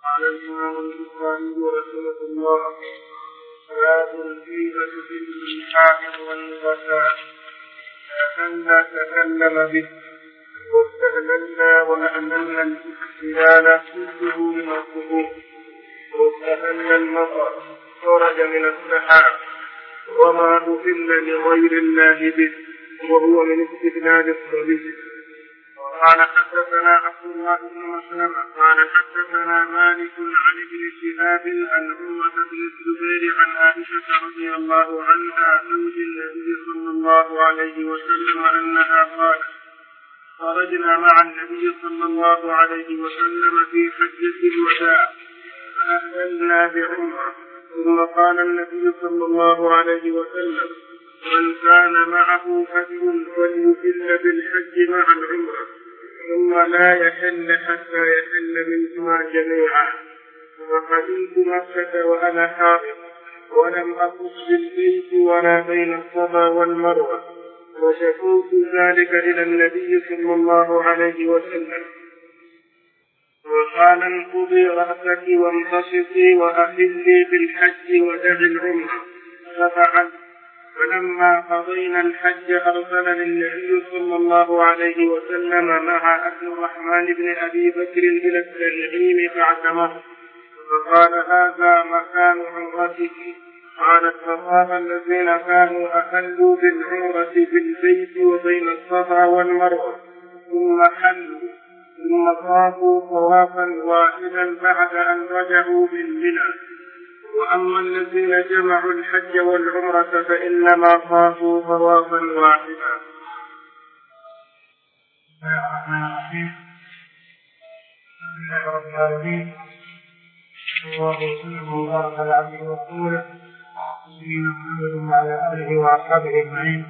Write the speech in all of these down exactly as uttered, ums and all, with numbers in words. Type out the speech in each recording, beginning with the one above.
قال الإمام البخاري رحمه الله: باب الغيبة في الإلحاح والنفساء. لا تكلم به واستهللنا وأهللنا الاستهلال كله من القبور، واستهل المطر خرج من السحاب، وما أهل لغير الله به وهو من استهلال الصبي. قال حدثنا عبد الله بن مسلم قال حدثنا مالك عن ابن شهاب عن عروة بن الزبير عن عائشة رضي الله عنها زوج النبي صلى الله عليه وسلم أنها قالت: خرجنا مع النبي صلى الله عليه وسلم في حجة الوداع فأهللنا بعمرة، ثم قال النبي صلى الله عليه وسلم: من كان معه هدي فليهل بالحج مع العمرة، ثم لا يحل حتى يحل منهما جميعا. وقدمت مكة وأنا حائض ولم أطف بالبيت ولا بين الصفا والمروة، وشكوت ذلك إلى النبي صلى الله عليه وسلم، وقال: انقضي رأسك وانتصفي وأهلي بالحج ودعي العمرة. ففعلت. فلما قضينا الحج أرسلني النبي صلى الله عليه وسلم مع عبد الرحمن بن أبي بكر إلى التنعيم فاعتمر، فقال: هذا مكان عمرتك. قالت: فطاف الذين كانوا أحلوا بالعمرة بالبيت وبين الصفا والمروة ثم حلوا، ثم طافوا طوافا واحدا بعد أن رجعوا من منى. وأما الذين جمعوا الحج والعمرة فإنما طافوا طوافا واحدا. بسم الله الرحمن الرحيم. الحمد لله رب العالمين، والله وسلم وبارك على عبده ورسوله سيدنا محمد وعلى آله وأصحابه أجمعين.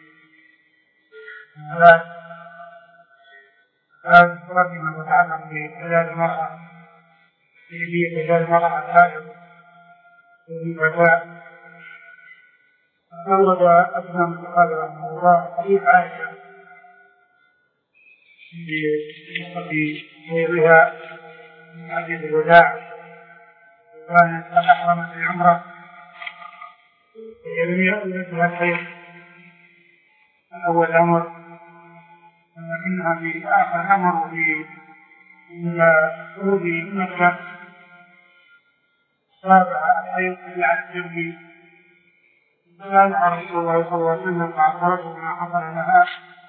هذا السؤال فيما يتعلق بحلال المرأة في حلال المرأة الحائض في الوداع. أورد أسلم البخاري رحمه الله حديث عائشة في غيرها من حديث الوداع، كانت قد أحرمت العمرة جميع أمتها الخير أول أمر، ولكنها في آخر أمر في خروج مكة تابع الحيض على الجنب، فسألها رسول الله صلى الله عليه وسلم فأخبرته بما حصل لها،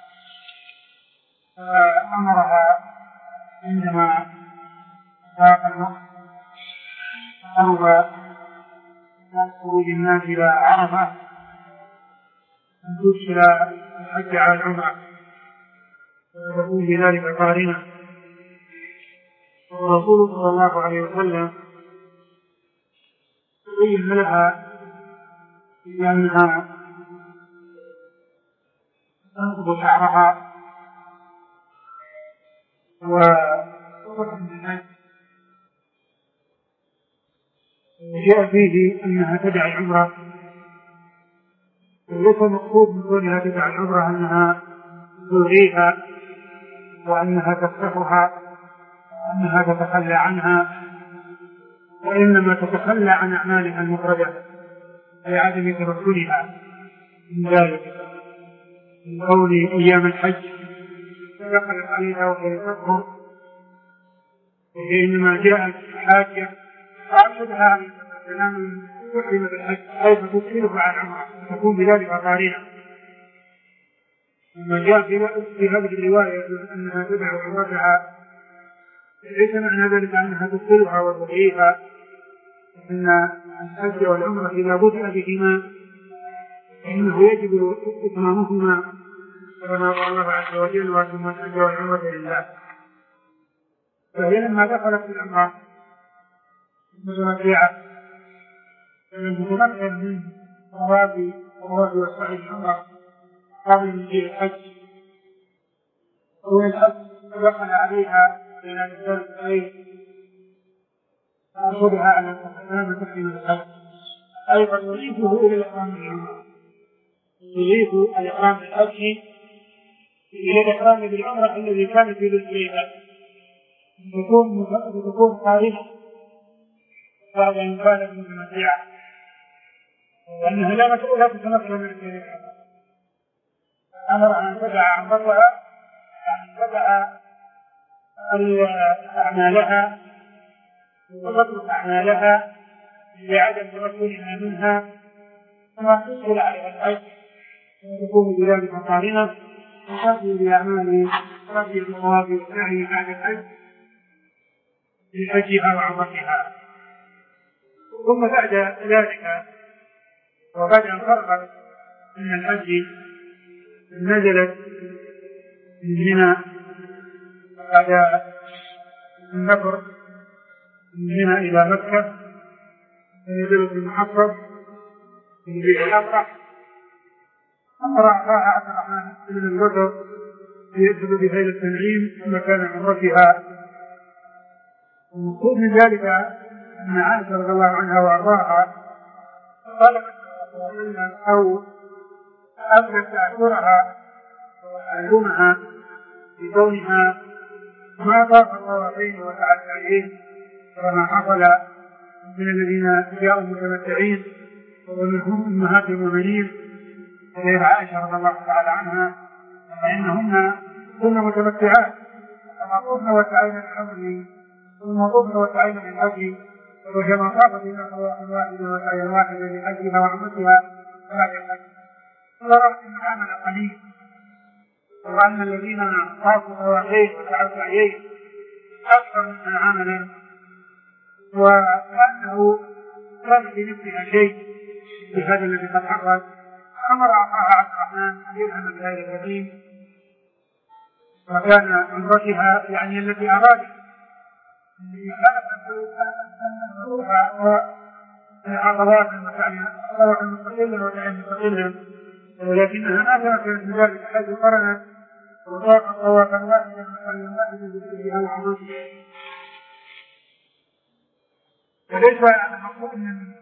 فأمرها عندما ذاق الوقت قرب خروج الناس إلى عرفة أن تدخل الحج على العمرة وتكون بذلك قارنة. والرسول صلى الله عليه وسلم بين لها بأنها تنقض شعرها وتحرم الحج، وجاء فيه أنها تدع العمرة، وليس المقصود من قولها تدع العمرة أنها تلغيها وأنها تفتحها وأنها تتخلى عنها، وإنما تتخلى عن أعمالها المفردة لعدم تمكنها من ذلك، من قول أيام الحج فدخلت عليها وهي تكفر، وهي إنما جاءت حاجة فأرشدها أن تنام تحرم بالحج كيف تدخلها على العمرة تكون بذلك قارنة. لما جاء في هذه الرواية أنها تدع عمرتها ليس معنى ذلك أنها تدخلها وتضيعها، إن الحج والعمرة إذا بدأ بهما إنه يجب إتمامهما كما قال الله عز وجل: وأتم الحج والعمرة لله. فهي لما دخلت في العمرة متمتعة فلم تتمكن من طواف طواف وسعي العمرة قبل مجيء الحج، والحج دخل عليها بين الإنسان الخير فأخذها على أن تحرم الحج، أيضا يضيفه إلى الإحرام بالعمرة، يضيف الإحرام بالحج إلى الإحرام بالعمرة الذي كان في ذي الحجة، تكون تكون قارنة بعد أن كانت متمتعة، لأنها لا مسؤولة تتمكن من الشريعة. أمر أن تدع عمرتها، أن تدع أعمالها وتترك أعمالها لعدم تمكنها منها، كما تسهل عليها الحج وتكون بذلك قارنة وتأتي بأعمال تأتي بالطواف والسعي بعد الحج لحجها وعمرتها. ثم بعد ذلك وبعد أن فرغت من الحج نزلت من منى بعد النفر من منى إلى مكة، نزلت المحصب من بئر الأبرح، أمر أخاها عبد الرحمن بن الوزر ليذهب بهيل التنعيم مكان عمرتها. ومقصود من ذلك أن عائشة رضي الله عنها وأرضاها طلبت أو أبدت تأثرها وتعلمها بكونها ما طاف الطوافين وتعالين كما حصل من الذين جاءوا متمتعين ومنهم أمهات المؤمنين غير عائشة رضي الله تعالى عنها، فإنهن كن متمتعات كما طفن وسعين الحمل ثم طفن وسعين للحج، وكما طافت إلى طواف واحد وسعي واحد لحجها وعمرتها بعد الحج. فرأت العمل قليل، وأن الذين طافوا طوافين وسعوا سعيين أكثر منها عملا، وكأنه كان بنفسها شيء بهذا الذي قد حصل. أمر أخاها عبد الرحمن أن يذهب بهذا القديم مكان عمرتها، يعني التي أرادت عضلات عضلات مستقلة وتعين مستقلة، ولكنها ما كانت من ذلك حيث قرنت وطاقت طوافا واحدا وسعيا واحدا بسببها وعمرتها. وليس المقصود من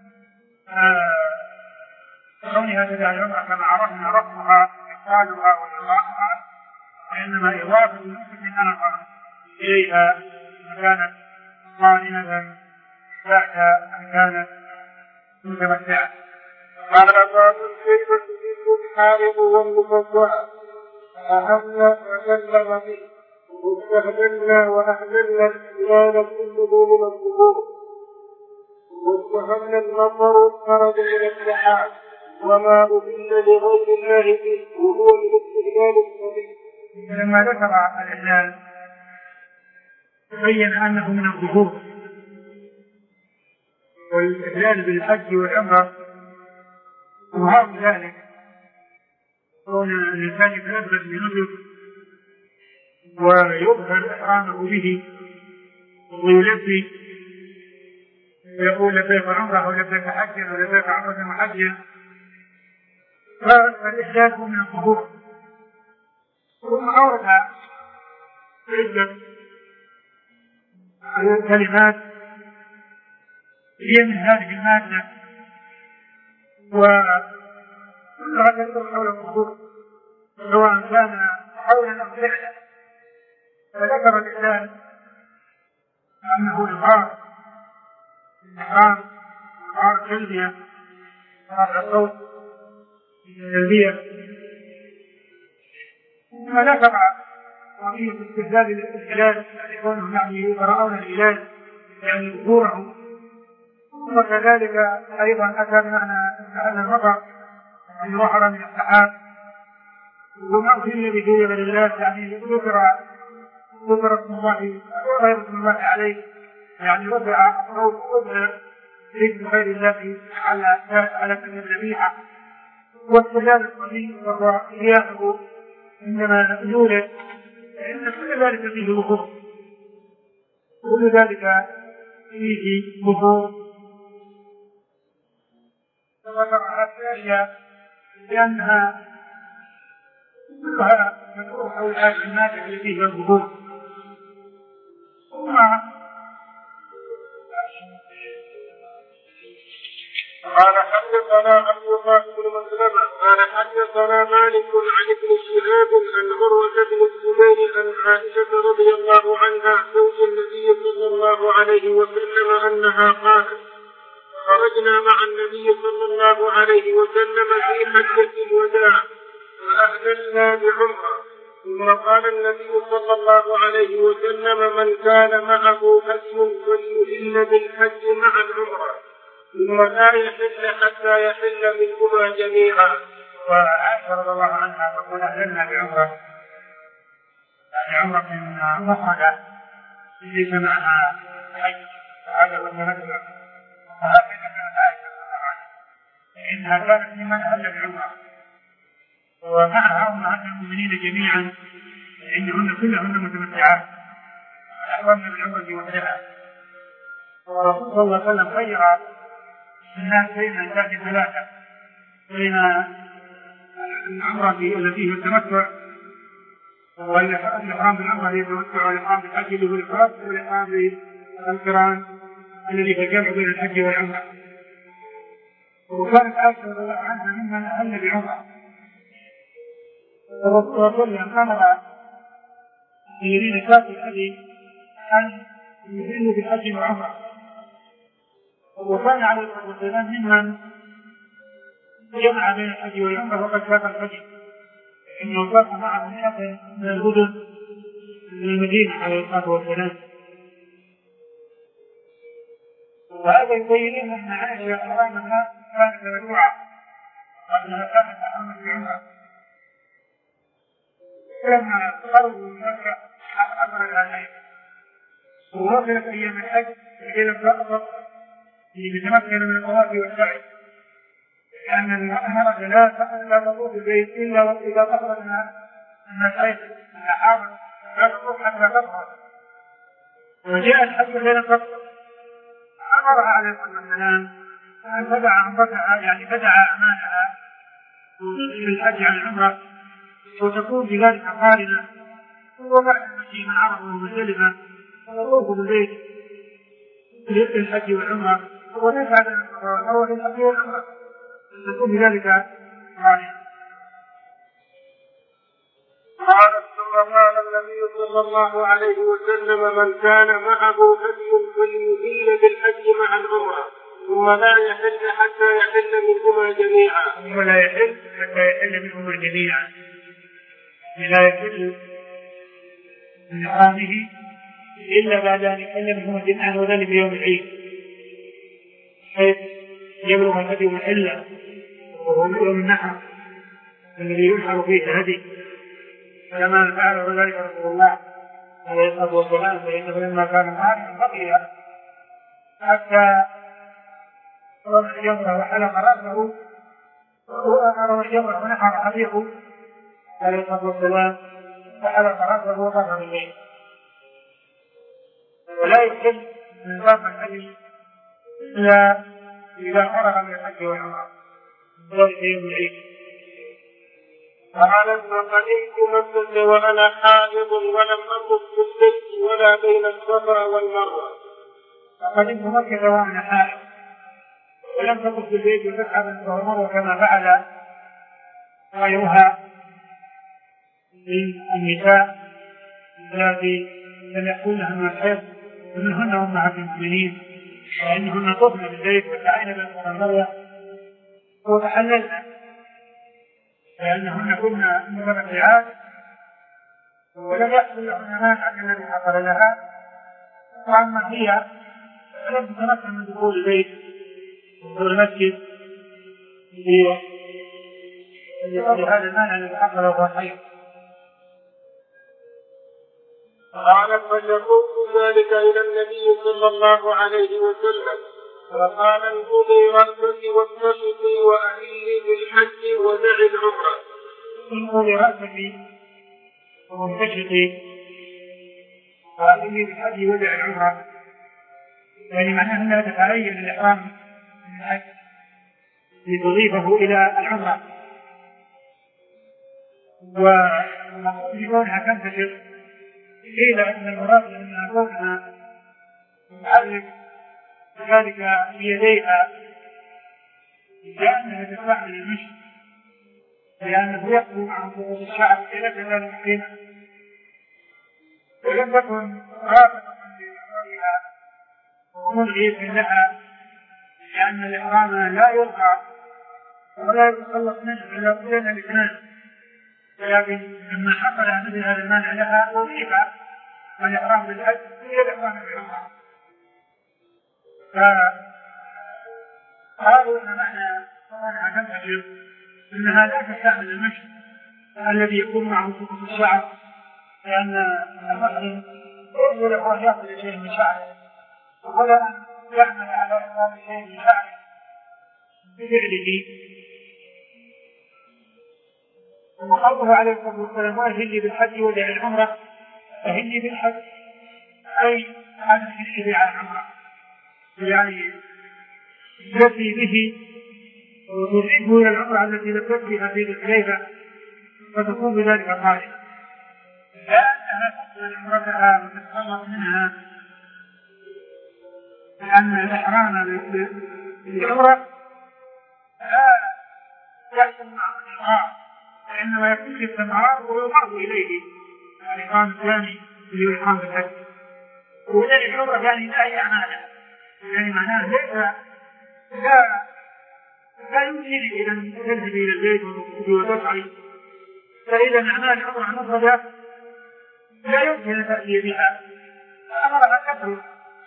كونها تدعي العمرة كما عرفنا رفضها وإقبالها وإلغاؤها، وإنما إضافة نسك آخر إليها كانت قائمة بعد أن كانت متمتعة. قال باب كيف تجد الحارب والمفضع أهمنا وسلم به واستهللنا وأهللنا الحلال كله من القبور واستهل النظر خرج من السحاب وما أهل لغير الله به وهو من استهلال الصبي. لما ذكر الإهلال بين أنه من الظهور، والإهلال بالحج والعمرة وهذا ذلك كون الإنسان يتلبس بنسك ويظهر إحرامه به ويلبي يقول لبيك عمرة أو لبيك حجا أو لبيك عمرة وحجا، فالإحلال هو من الظهور. ثم أورد عدة كلمات هي من هذه المادة وكلها تدور حول الظهور سواء كان حولا أو فعلا. فذكر الإحلال أنه إظهار إظهار إظهار التلبية إظهار الصوت التلبية. ثم ذكر قضية استهلال الاستهلال يعني كونهم يعني يقرؤون الهلال يعني ظهوره، وكذلك أيضا أتى بمعنى استهل المطر يعني ظهر من السحاب، وما أهل به غير الله يعني ذكر ذكر اسم الله غير اسم الله عليه، يعني رفع الصوت وأدنى ذكر غير الله على على سبيل الذبيحة. واستهلال الصبي وهو قيامه عندما يولد فإن كل ذلك فيه وقوع، كل ذلك فيه وقوع. فذكر هذه الأشياء لأنها كلها تدور حول هذه المادة التي فيها الوقوع. ثم قال حدثنا عبد الله بن مسلمة قال حدثنا مالك عن ابن شهاب عن عروة بن الزبير عن عائشة رضي الله عنها زوج النبي صلى الله عليه وسلم أنها قالت إلا بعمرة. ثم قال النبي صلى الله عليه وسلم: من كان معه هدي فليهل بالحج مع العمرة، ثم لا يحل حتى يحل منهما جميعا. وعائشة رضي الله عنها تقول: أهللنا بعمرة، يعني عمرة مفردة ليس معها حج، هذا هو المنزل. وهكذا كانت عائشة رضي الله عنها، فإنها كانت ممن أهل بعمرة، ومعها أمهات المؤمنين جميعا، لأنهن كلهن متمتعات أحرمن بالعمرة وحدها. والرسول صلى الله عليه وسلم خير الناس بين الأزواج ثلاثة: بين العمرة التي هي التمتع، والإحرام بالعمرة هي التمتع، والإحرام بالحج اللي هو الإفراد، والإحرام بالقران الذي هو الجمع بين الحج والعمرة. وكانت عائشة رضي الله عنها ممن أهل بعمرة. الرسول صلى الله عليه وسلم أمر الذين كانوا الحج أن يهلوا بالحج والعمرة، وكان عليه الصلاة والسلام ممن جمع بين الحج والعمرة وقد فات الحج، إنه كان معه مئة من المدن من المدينة عليه الصلاة والسلام. وهذا يبين أن عائشة حرامها كانت مدعوة وأنها كانت تحمل بعمرة. كما خرجوا من مكة أمر الآن ووصلت أيام الحج إلى الرأفة لتمكن من الطواف والسعي، لأن المرأة لا تطوف البيت إلا وإذا طهرت من الحيض من الحامل لا تطوف حتى تطهر. وجاء الحج بين الفطر، أمرها عليه الصلاة والسلام أن تدع عمرتها، يعني تدع أعمالها في الحج عن العمرة، وتكون بذلك قارنة، وبعد المشي من عرفة ومزدلفة تطوف بالبيت للحج والعمرة، وتسعى للمروة للحج والعمرة، تكون بذلك قارنة. قال ثم قال النبي صلى الله عليه وسلم: من كان معه هدي فليهل بالحج مع العمرة، ثم لا يحل حتى يحل منهما جميعا. ثم لا يحل حتى يحل منهما جميعا، لا يحل من إحرامه إلا بعد أن يحل منهما جميعا، وذلك يوم العيد، حيث يبلغ الهدي محله، وهو يوم النحر الذي ينحر فيه الهدي، كما فعل ذلك رسول الله عليه الصلاة والسلام. فإنه لما كان معه بقي حتى رمى الجمرة وحلق رأسه، ورمى الجمرة ونحر حديقه عليه الصلاة والسلام، فحلق رأسه وطاف بالبيت. ولا يحل من باب الحج إلا إذا فرغ من الحج والعمرة، ذلك يوم العيد. قال: فقدمت مكة وأنا حائض ولم أطف بالبيت ولا بين الصفا والمروة. فقدمت مكة وأنا حائض ولم تطف بالبيت وتسعى بين الصفا والمروة كما فعل غيرها من النساء التي لم يحصلن من الحيض، ومنهن أمهات المؤمنين، فإنهن طفن بالبيت وسعين بين الصفا والمروة وتحللن، لأنهن كنا متمتعات ولم يحصل لهن مانع الذي حصل لها. وأما هي فلم تتمكن من دخول البيت ودخول المسجد لهذا المانع الذي حصل له الحيض. قالت: فشكوت ذلك إلى النبي صلى الله عليه وسلم، فقال: انقضي رأسك واتقي وأهلي بالحج ودعي العمرة. انقضي رأسك واتقي وأهلي بالحج ودعي العمرة، يعني معناه أنها تتعين الإحرام من الحج لتضيفه إلى العمرة، وكونها تنتشر قيل أن المراد أنها كونها تعلق ذلك بيديها لأنها تستعمل المشي، لأنه يخرج عن ضغوط الشعر إلى جلال المحيط، ولم تكن رافقة لإحرامها وملغية لها، لأن الإحرام لا يرفع ولا يتخلص منه إلا بين الاثنان، لكن لما حصل مثل هذا المانع لها أضيف الإحرام بالحج هي الإحرام بالعمرة. فقالوا أن معنى كونها تنتشر أنها لا تستعمل المشي الذي يكون معه سقوط الشعر، لأن المحرم يقول له أن يأخذ شيء من شعره ولا أن يعمل على إقام شيء من شعره بفعله. وقوله عليه الصلاة والسلام وأهلي بالحج ودع العمرة، أهلي بالحج أي هذا الشيء على العمرة، يعني يأتي به وتضيفه إلى العمرة التي لم تكفيها في الحليفة فتكون بذلك قائمة، لا أنها تقبل عمرتها وتتخلص منها، لأن الإحرام بالعمرة لا يحصل معه الإحرام، وإنما يكون الاستمرار ويضاف إليه الإحرام الثاني اللي هو الإحرام بالحج. وذلك العمرة يعني لا يعنى يعني معناه ليس لا لا يمكنك إذا أن تذهب إلى البيت وتسعي، فإذا معناه العمرة مفردة لا يمكن أن تأتي بها، أمرها تخرج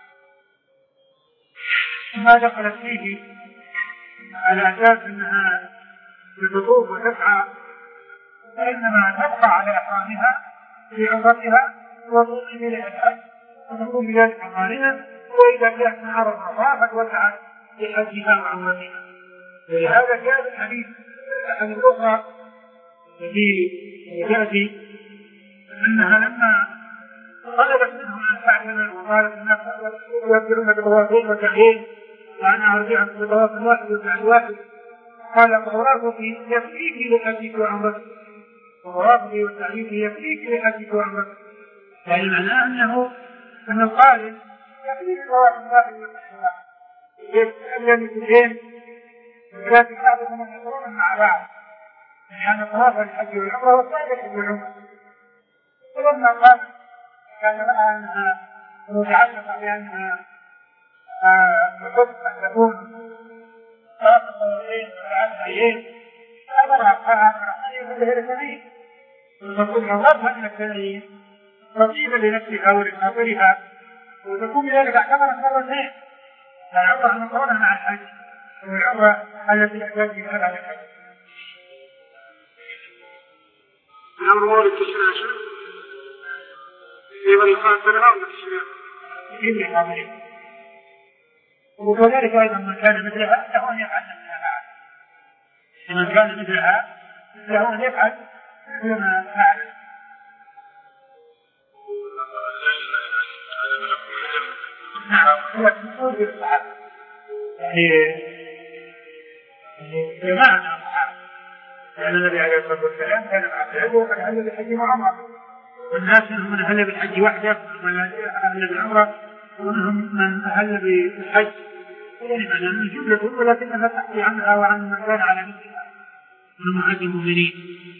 ما دخلت فيه على أساس أنها تطوف وتسعى، فإنما تبقى على إحرامها في عمرتها وتقوم إليها الحج وتقوم بذلك قارنة، وإذا كانت عرض طافت وسعت في حجها وعمرتها. ولهذا كان الحديث عن الأخرى التي تأتي أنها لما طلبت منهم أن تعتمر وقالت الناس يذكرون بالطوافين وتعيين وأنا أرجع بالطواف الواحد والسعي الواحد، قال طوافك يكفيك لحجك وعمرتك، طوافك وسعيك يكفيك لحجك وعمرتك، يعني معناه أنه أن القارئ يكفيك طواف الواحد والسعي الواحد يتألم اثنين، ولكن بعضهم يقولون مع بعض لأن طواف الحج والعمرة والسعي الحج والعمرة. فلما قال كان لها أنها متعلقة بأنها بحكم أن تكون طواف الطوافين والسعيين أمرها قال أن يكون الثانيين وتكون نظرها إلى الثانيين تطيب لنفسها ولخاطرها، وتكون بذلك اعتبرت مرتين العمرة المقرونة مع الحج والعمرة التي يحتاج بها على الحج. الأمر مورد تشريع في من يخاطر أو تشريع في الحاضرين، وكذلك أيضا من كان مثلها له أن يفعل مثلها بعد، من كان مثلها له أن يفعل مثلما فعل. نعم هو المقصود بالصحابة يعني جماعة الصحابة، لأن النبي عليه الصلاة والسلام كان مع الحج وقد أهل بالحج وعمرة، والناس منهم من أهل بالحج وحده ومن أهل بالعمرة ومنهم من أهل بالحج، يعني معنى من جملة ولكنها تحكي عنها وعن من كان على مثلها من معاد المؤمنين.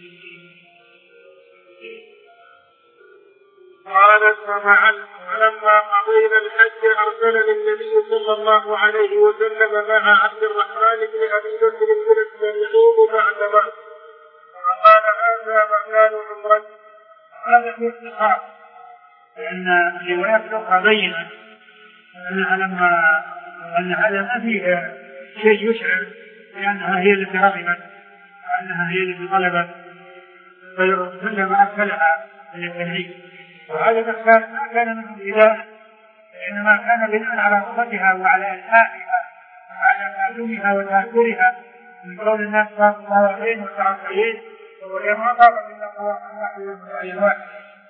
قالت ففعلت، فلما قضينا الحج أرسلني النبي صلى الله عليه وسلم مع عبد الرحمن بن أبي بكر بن السبعين بعد بعد، فقال هذا مكان عمرتك. هذا في اختصار، لأن الروايات الأخرى بينت أنها لما أن هذا ما فيه شيء يشعر لأنها هي التي رغبت وأنها هي التي طلبت، فلما أرسلها للتنعيم، وهذا الإخبار ما كان منه إله، إنما كان بناء على رغبتها وعلى إلحاحها وعلى تعلمها وتأثرها من قول الناس طاف طوافين وسعيين وهي ما طافت إلا طواف واحد وسعي واحد.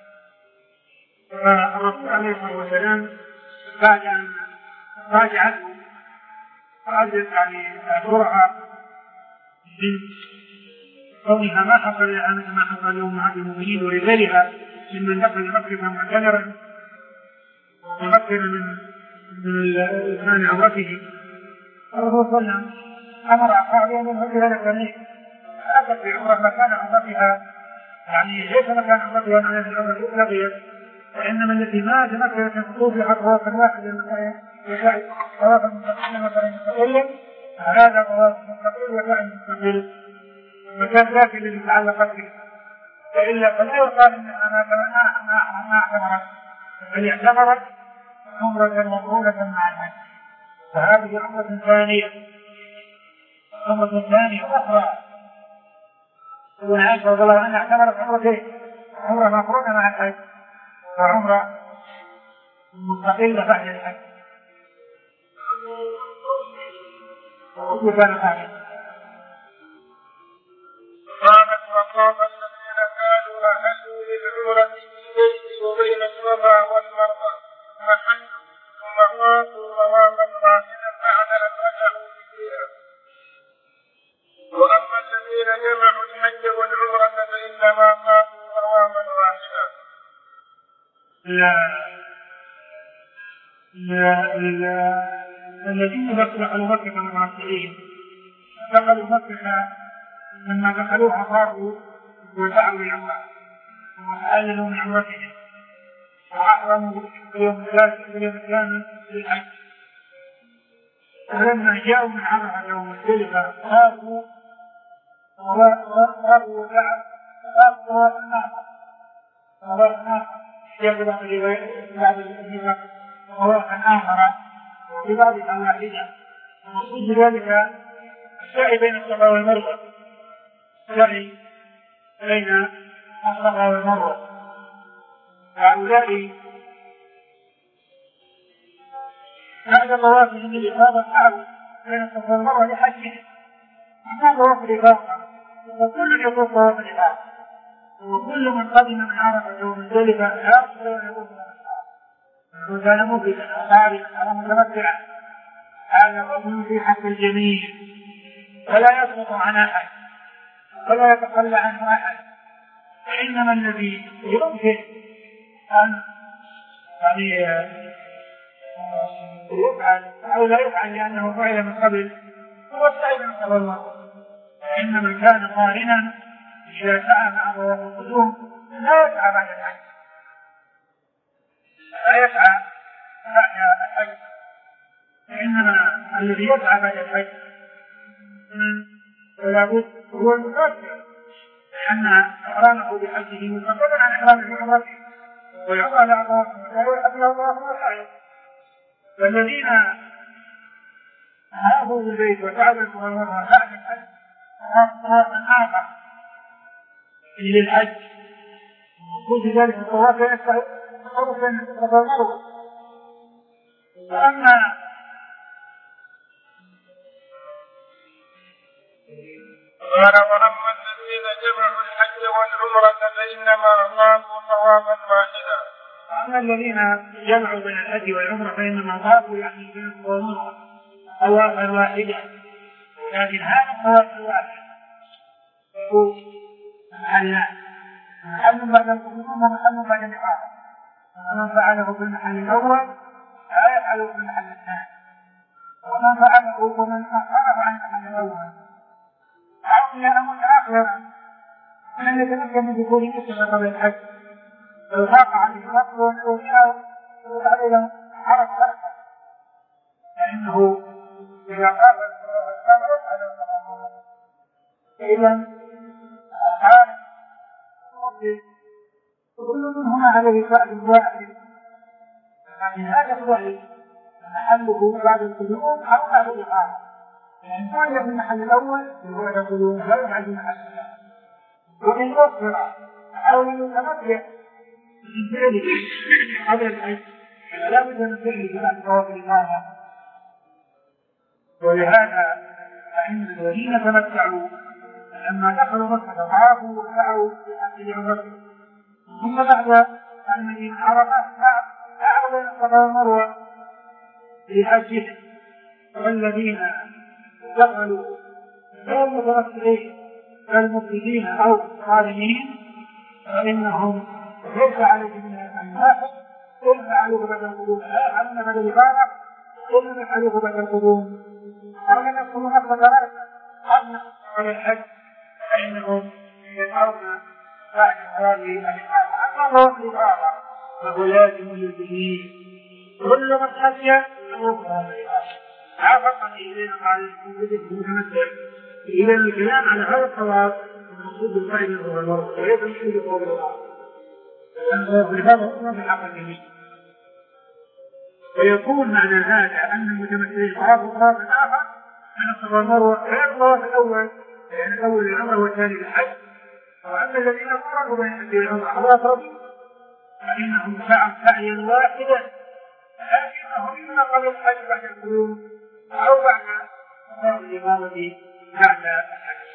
فالرسول عليه الصلاة والسلام بعد أن راجعته وأجلت يعني أثرها من كونها ما حصل لها مثل ما حصل لأمهات المؤمنين ورجالها ممن دخل مكة معتمرا ومكن من من إتمام عمرته، الرسول صلى الله عليه وسلم أمر أصحابه أن يذهبوا إلى الجميع، أتت في عمرة مكان عمرتها، يعني ليس مكان عمرتها أن العمرة لغيت، وإنما التي ما تمكنت من تطوف طوافا واحدا وسعي طوافا مستقلا وسعي مستقلا، هذا طواف مستقل وسعي مستقل، وكان ذاك الذي تعلقت به. وإلا فلا يقال إنها ما اعتبرت، بل اعتبرت عمرة مقرونة مع الحج، فهذه عمرة ثانية عمرة ثانية أخرى. ابن عائشة رضي الله عنها اعتبرت عمرتين، عمرة مقرونة مع الحج وعمرة مستقلة بعد الحج. وكان ثانيا قالت وطاف الذين كانوا أهلوا للعمرة بالبيت وبين الصفا والمروة فحجوا ثم طافوا طوافا واحدا بعد أن رجعوا فيها. وأما الذين جمعوا الحج والعمرة فإنما طافوا طوافا واحدا. لا لا لا الذين دخلوا مكة من المرسلين دخلوا مكة لما دخلوها صاروا ودعوا للعمرة وأعلنوا من عمرتهم وأحرموا اليوم الثالث اليوم الثامن للحج. فلما جاءوا من عرفة يوم مزدلفة طافوا وطافوا ودعوا طافوا الناقة طواف الناقة يجب بعد الإجابة طوافا آخر ببعض الواحدة. ومقصود ذلك السعي بين الصفا والمروة، السعي بين الصفا والمروة. هؤلاء بعد طوافهم الإفاضة سعوا بين الصفا والمروة لحجهم، أما طواف الإفاضة وكل يطوف طواف الإفاضة، وكل من قدم من عرفة يوم مزدلفة يقصر ويطوف وكان مفيدا صارما او متمتعا. هذا الرجل في حق الجميع ولا يسقط عن احد ولا يتخلى عنه احد. فانما الذي يمكن ان يفعل او لا يفعل لانه فعل من قبل هو السعي بين الصفا والمروة. فان من كان قارنا اذا سعى مع طواف القدوم لا يسعى بعد الحج، لا يسعى بعد الحج، فإنما الذي يسعى بعد الحج فلا بد هو المكافر، لأن إحرامه بحجه مستقل عن إحرامه بعمرته ويعطى على أعضاءه ولا يحب الله وسعيه. فالذين هابوا بالبيت وسعوا بالصفا والمروة بعد الحج طواف آخر للحج، وفي ذلك الطواف يستحق تصرف بين الصفا والمروة. وأما قال وأما الذين جمعوا الحج والعمرة فإنما طافوا طوافا واحدا. وأما الذين جمعوا بين الحج والعمرة فإنما طافوا يعني بين الصفا والمروة طوافا واحدا، لكن هذا الطواف الواحد يكون محلان، محل بعد القدوم ومحل بعد الإحرام. ومن فعله في المحل الأول لا يفعله في المحل الثاني، ومن فعله ومن أخرج عن المحل الأول أعطي أنا متأخرا من يتمكن من دخول مكة قبل الحج لو ضاق عليه الوقت وشاء عليه حرج أكثر، فإنه إذا قام السبب على الصلاة إذا قال كل منهما عليه فعل واحد، لكن هذا الوحي محله بعد القدوم أو بعد الإقامة، يعني كان في المحل الأول بعد القدوم لا بعد المحل الثاني. وإن أصبر أو يتمكن من ذلك قبل الحج لا بد من فعله بعد طواف الإقامة. ولهذا فإن الذين تمتعوا لما دخلوا مكة طافوا وسعوا في حج عمرته، ثم بعد أن من عرفة سعوا بين الصفا والمروة في حجهم. والذين دخلوا غير متمتعين كالمفردين أو الصالحين فإنهم ليس عليهم من الناحية إلا فعلوه بعد القدوم، لا يفعلون بعد الإقامة إلا فعلوه بعد القدوم. أو لم يدخلوا مكة قبل قبل الحج فإنهم يدعون بعد هذه الإقامة. أما طواف الإقامة فهو لازم للجميع، كل من حج يطوف هذه الإقامة. عافقني إلينا قال المتمتع إذا الكلام على هذا الطواف المقصود بالقائم هو المرء وليس المقصود بقول الله، لهذا ما في حق الجميع. ويكون معنى هذا أن المتمثلين طواف الطواف الآخر من الصفا والمروة غير الطواف الأول، يعني الأول للعمرة والثاني للحج. وأما الذين فرقوا بين العمرة فإنهم سعوا سعيا واحدا، لكنهم إما قبل الحج بعد القدوم أو بعد قضاء الإمامة بعد الحج.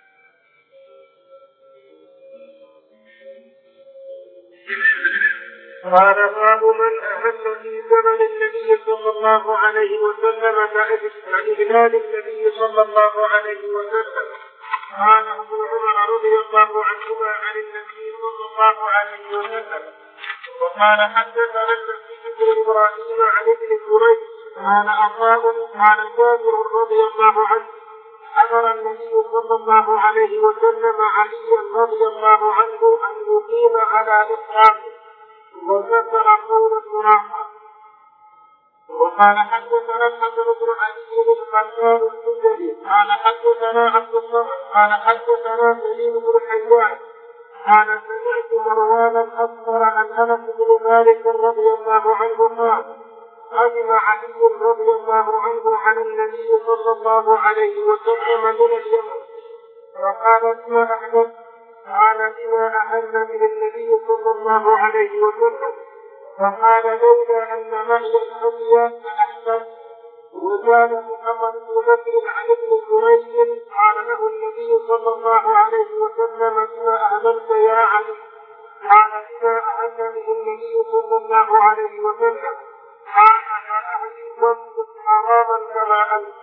قال باب من أهل في زمن النبي صلى الله عليه وسلم كإهلال النبي صلى الله عليه وسلم. قال ابن عمر رضي الله عنهما عن النبي صلى الله عليه وسلم. وقال حدثنا المسيح بن إبراهيم عن ابن جريج قال أخبرني قال جابر رضي الله عنه أمر النبي صلى الله عليه وسلم عليا رضي الله عنه أن يقيم على إحرامه وذكر قول الصراحة. وقال حدثنا الحسن بن علي القنان السجلي قال حدثنا عبد الله قال حدثنا سليم بن حيان قال سمعت مروان الأصفر عن أنس بن مالك رضي الله عنه قال قدم علي رضي الله عنه عن النبي صلى الله عليه وسلم من اليمن فقال بما أحدث قال بما أحل من النبي صلى الله عليه وسلم فقال لولا أن معي الأنبياء فأحسن. وكان محمد بن بكر عن ابن جريج قال له النبي صلى الله عليه وسلم بما أهللت يا علي قال بما أهل به النبي صلى الله عليه وسلم قال يا أهلي وانصت حراما كما أنت.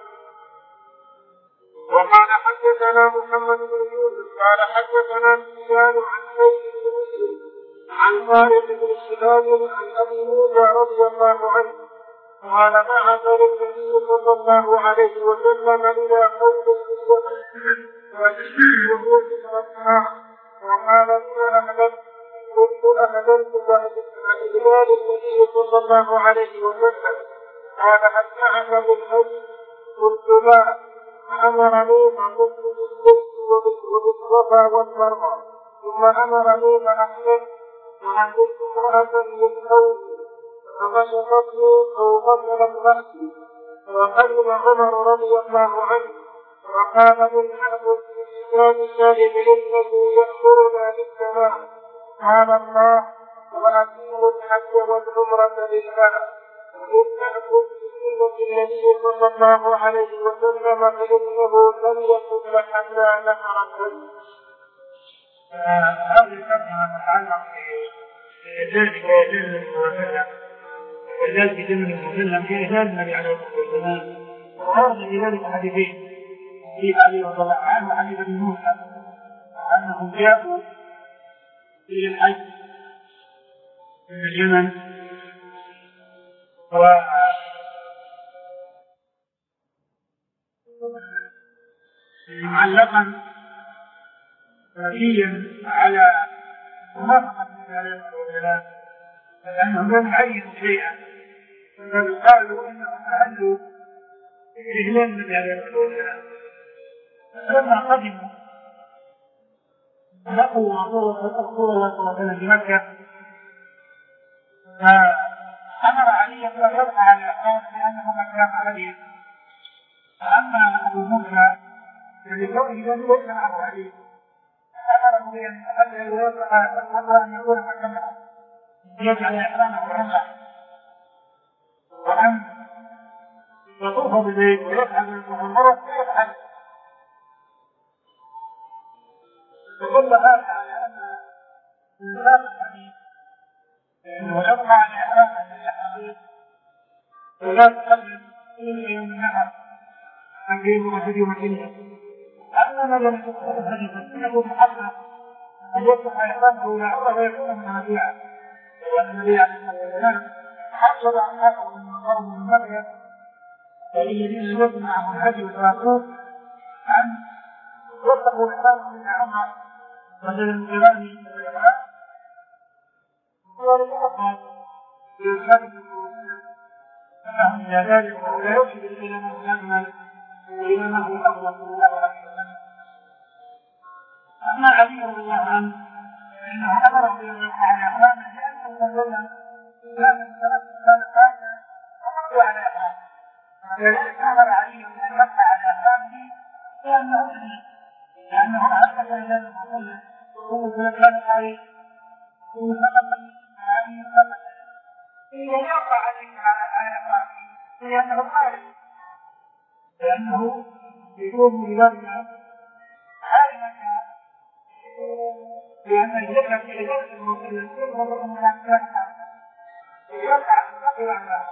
وقال حدثنا محمد بن يوسف قال حدثنا سفيان عن زيد بن مسلم عن طارق بن شهاب عن أبي موسى رضي الله عنه قال بعث النبي صلى الله عليه وسلم إلى قوم باليمن وجهود الركعة وقال بما أهللت كنت أهللت بإهلال النبي صلى الله عليه وسلم قال هل معك بالحج قلت لا أمرني فقلت بالبيت وبالصفا والمروة ثم أمرني فأحللت وحدثت امرأة من قومي فغسلتني أو غسلت رأسي. وقدم عمر رضي الله عنه وقال من نعبد في كتاب الله فإنه يأمرنا بالسماء قال الله وأقيموا الحج والعمرة لله وإن نعبد بسنة النبي صلى الله عليه وسلم فإنه لم يكن حتى نحر الحج. هذه الفترة تتعلق بذلك وإذن المعتدى وذلك ضمن المعتدى في إهلال النبي عليه الصلاة والسلام. وورد في ذلك حديثين في علي رضي الله عنه وحديث ابن موسى أنهم جاءوا إلى الحج من اليمن و معلقا مبنيا على موافقة النبي عليه الصلاة والسلام لأنهم لم يعينوا شيئا بل قالوا إنهم أهلوا بإهلال النبي عليه الصلاة والسلام. فلما قدموا لقوا رسول الله صلى الله عليه وسلم في مكة فأمر علي أن يبقى على الإحرام لأنه مكان عليه. فأما أبو موسى فلكونه لم يكن معه علي أمره بأن يتخلى ويبقى أن يكون مكانه يجعل إحرامه عمره وأن يطوف بالبيت ويفعل المرة ويفعل. فدل هذا على أن الإنسان الحديث ويبقى على إحرامه بالحديث ولا تقلل إلا يوم النحر عن غير مسجد ومكينه. أما ما لم يكن الحديث فإنه محقق أن يفتح إحرامه إلى عمره ويكون من مبيعه. وأن النبي عليه الصلاة والسلام حصل عن هذا من قوم من مكة الذين يجب معهم الهدي والباقوت أن يفتحوا إحرامهم إلى عمره بدل الانقلاب والإحرام وللأقل للخلق فهم إلى ذلك ولا يوجد الإمام الأكمل وإمامه الأفضل صلى الله عليه وسلم. أما علي رضي الله عنه فإنه أمر بالرفع على أقامه لأنه تظلم كان السلف كان قائدا ومروا على أقامه ولذلك أمر علي أن يرفع على أقامه لأنه لأنه أعتقد إلى المصلي وهو كان قائد وسبب علي سبب إذا يرفع عليه على أقامه لأنه قائد لأنه يكون بذلك عالمة لأن الجنة في جنة المسلمين وضع من أكثرها يقع الفقر على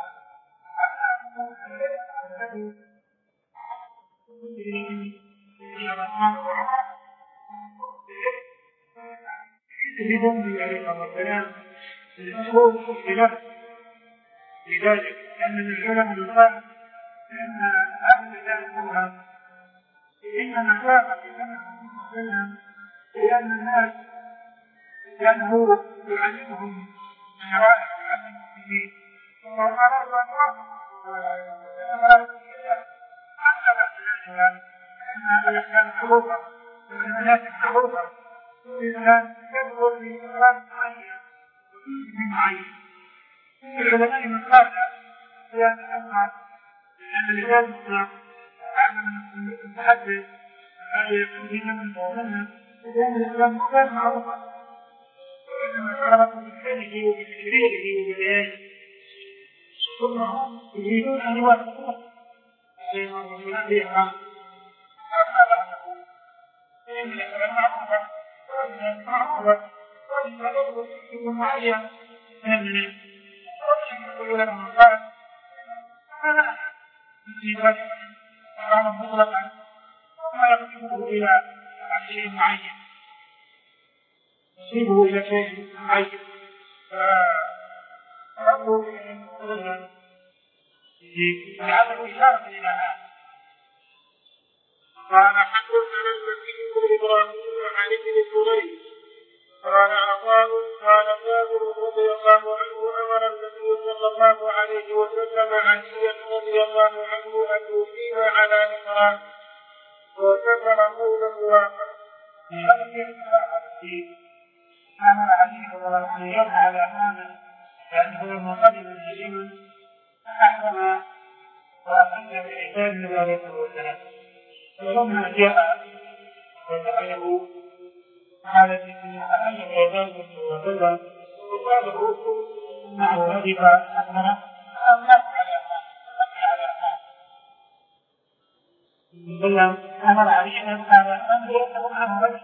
بدون عليه السلام المشهور بله لذلك أن العلماء يقال أن أهل ذلك إنما كان في زمن لأن الناس لأنه يعلمهم شرائع ويعلمهم به وأرادوا أن يرفضوا حتى بعد ذلك أن هذا كان حروفا والمناسك حروفا الإنسان يدخل في مكان معين وفيه معين العلماء من قال لأن الأمر لأن الرجال الإسلام علم المتحدث هذا يكون بنا من المؤمنة لأن الإسلام كان معروفا وإنما شرط بفعله وبتكريره وببيانه ثم هم يريدون أن يوافقوه بين الرسولان بإحرام أما بعده فإن الإسلام معروفا وإن معروفا وإن يدخل في معين من الناس وإن يقول لهم قال أنا في ذلك كان مطلقا ثم يقصده إلى شيء معين يصيبه إلى شيء معين فربه لعله إشارة إلى هذا قال حدثنا المسيح بن إبراهيم عن ابن سريج قال عطاء قال جابر رضي الله عنه أمر النبي صلى الله عليه وسلم عليا رضي الله عنه أن يقيم على إمران وسفر قوله آخر أمر علي رضي الله عنه أن يرفع على أمامه لأنه لما قدم الهجيم أحرم وأخذ بإحسان النبي عليه الصلاة والسلام ثم جاء وسأله على ذكر أهل العباد وسلم وقاله معه هدف أكبر أو نفع على وسلم أمر علينا هذا أن يكون عنه وجه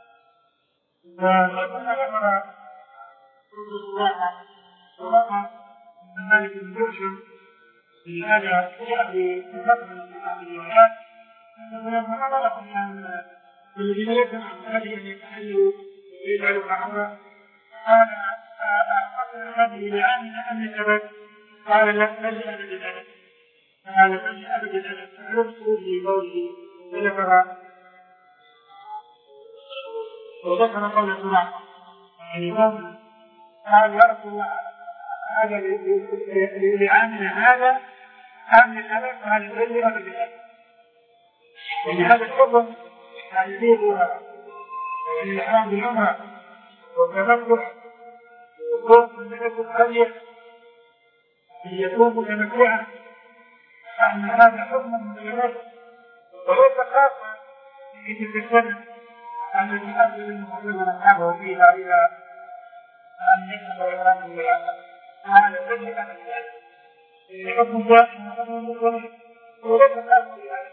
وكنا أمر رسول الله ورقى من مالك بن جرشم لهذا يأتي بفضل من أهل الولايات فلما أمرهم أن الذين يكن عن هذه أن يتحلوا ويجعلوا معهما قال أعطنا هذه لعامنا أم للأبد قال لا بل أبد الأبد قال بل أبد الأبد فنفسه في قوله فذكر وذكر قول سرعة يعني قوم قال يا رسول الله هذا لعامنا هذا أم للأبد قال بل أبد الأبد يعني هذا الحكم يزيد الإحرام بالعمرة والتمتع والخوف من نفس القرية يكون متمتعا أن هذا حكم من النفس وليس خاصا في تلك السنة التي أفضل المسلمين أصحابه فيها إلى أن يكتب إحرام بالعمرة هذا ليس كذلك حكم دائم وحكم مطلق وليس خاصا في هذا.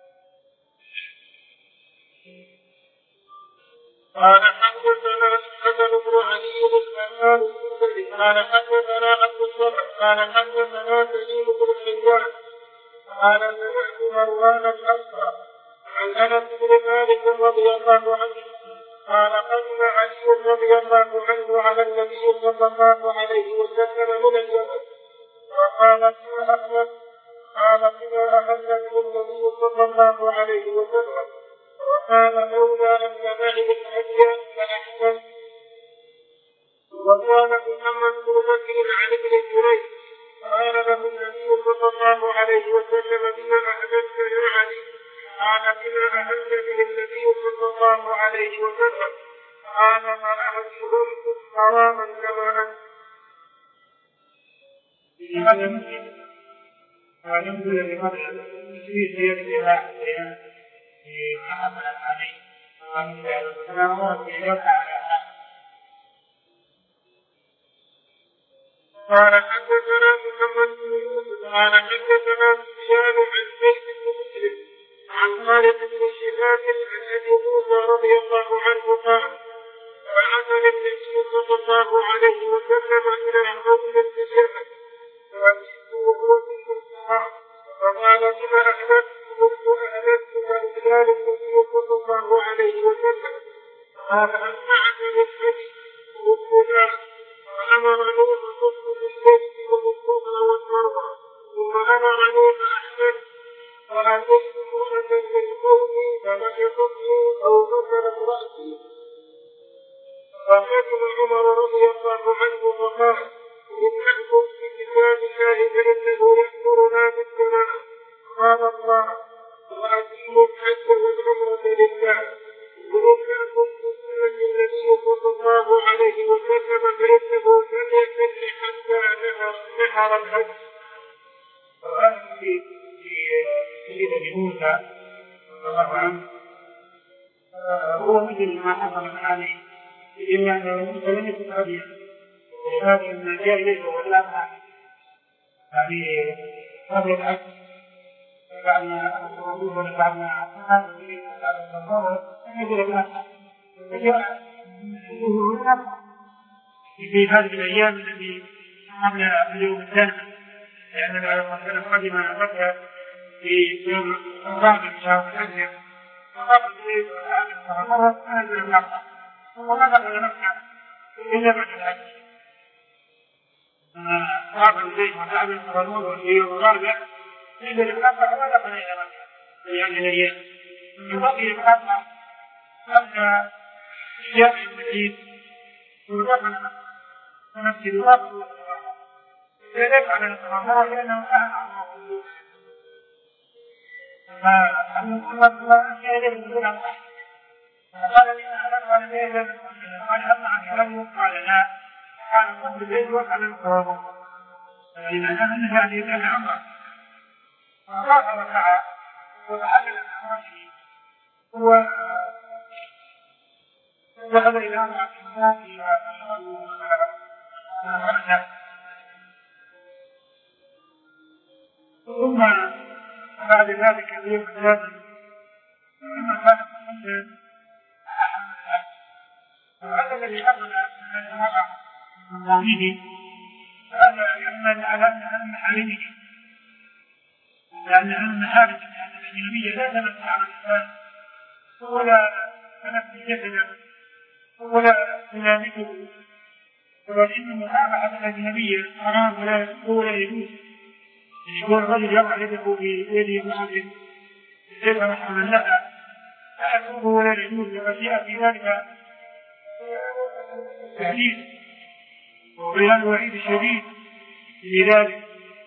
قال حدثنا حسن بن علي الحمام قال حدثنا عبد الصمد قال حدثنا سليم بن حيان قال سمعت مروان الأصفر عن أنس بن مالك رضي الله عنه قال قدم علي رضي الله عنه على النبي صلى الله عليه وسلم من اليمن وقال ما أحمد قال بما أهل النبي صلى الله عليه وسلم وقال لولا أن معي الحج فأحسن. وقال محمد بن بكر عن ابن جريج قال له النبي صلى الله عليه وسلم بما أحببت يا علي قال بما أهل به النبي صلى الله عليه وسلم قال ما أهلهم حراما كما أنت. ونقول لقبل في سيرتها في محمد عليه والسلام في جمع قال حدثنا محمد بن يوسف قال حدثنا سفيان عن زيد بن مسلم عن خالد بن شهاب عن ابي موسى رضي الله عنه قال بعثني النبي صلى الله عليه وسلم الى قوم النجاه وجئت وهو في الصحراء فقال بما احببت قلت اهلكت فرجال النبي صلى الله عليه وسلم قال هل معك من حديث قلت لا فامرني فقلت بالبيت والصفا والمروه ثم امرني فاحببت فاتيت امه من قومي فنشطتني او كسرت راسي فحكم عمر رضي الله عنه وقال إن نحكم في كتاب الله فإنه يأمرنا بالسماء قال الله وأتموا الحج والعمرة لله وإن نحكم في سنة النبي صلى الله عليه وسلم فإنه لم يكن حتى نحر الحج. وهذا في سيدنا موسى رضي الله عنه هو مثل ما حصل عليه إلا أن موسى لم يكن هديا هذه من جاء إليه ولا يعني قبل الحج بعد ما الرسول بعد ما في هذه الأيام التي قبل اليوم الثاني لأن الرسول قدم مكة في يوم الرابع من شهر الحج فقبل ذلك فقرر هذه الأمر ثم نزل إلى مكة إلا بعد الحج قابل البيت وتعب القانون والجيوب الرابع إذا الأمر ولا دخل إلى مكة في هذه الأيام يبقي الأمر أن جاء المدين ودخل ونفس الوقت ذلك على القرار لأنه كان أمر قلوب فالمحمد الله شهد بدون الله فقال لنا أعلم على ذلك قال أما عن كلامه قال لا كان قد بالليل وكان القرار فإذا كان النهي عن يدين عمر فقال وسعى وتحلل الأمر هو ذهب إلى أمر الناس ثم بعد ذلك اليوم الثاني لما كان محمد وهذا الذي حصل من المرأة من قومه هذا يحمل على أن محارمه لأن المحارم الأجنبية لا تمس على الإنسان ولا تمس جسده ولا تلامسه ولكن المتابعة الأجنبية حرام ولا يجوز يقول الرجل يضع يده في يد امرأة غير محرما لها لا يجوز ولا يجوز وقد جاء في ذلك تهديد وبيان الوعيد الشديد لذلك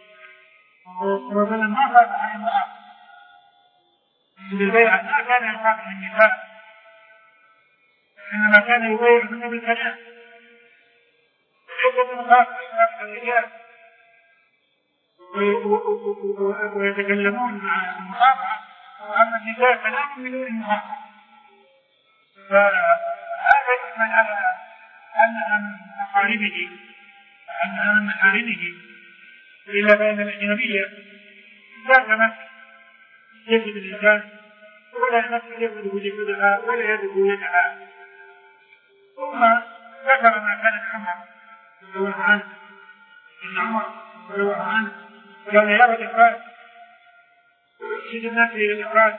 ومثلا ما فات عن المرأة من البيع ما كان يخاف من النساء إنما كان يبايعهن بالكلام ليس من خاف من الرجال ويتكلمون مع المخاطعة وأما النساء فلا يؤمنون المخاطعة فهذا يحمل على أنها من محارمه أنها من محارمه إلا بين الأجنبية لا تمس جسد الإنسان ولا يمس جسده جسدها ولا يده يدها ثم ذكر ما كان عمر رضي الله عنه إن عمر رضي الله عنه كان يرى الإخراج ويرشد الناس إلى الإخراج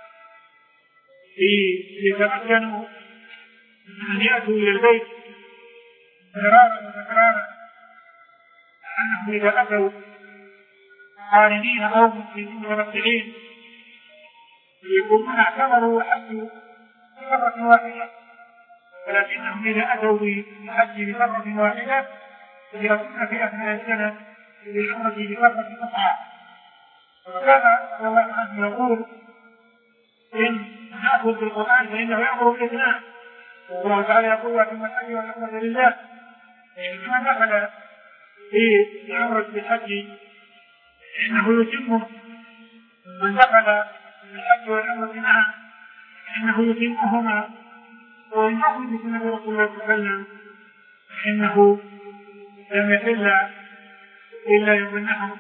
ليتمكنوا من أن يأتوا إلى البيت مرارا وتكرارا لأنهم إذا أتوا قارنين أو متمتعين يكونون اعتبروا وحجوا بمرة واحدة ولكنهم إذا أتوا بالحج بمرة واحدة فيكون في أثناء السنة بالعمرة بمرة أخرى وكان الله عنه يقول إن نأخذ بالقرآن فإنه يأمر بالإثنان. الله تعالى يقول وأتم الحج والعمرة لله. من دخل في العمرة بالحج فإنه يتمه، من دخل في الحج والعمرة معه فإنه يتمهما، وإن يأخذ بسنة رسول الله صلى الله عليه وسلم فإنه لم يحل إلا يوم النحر.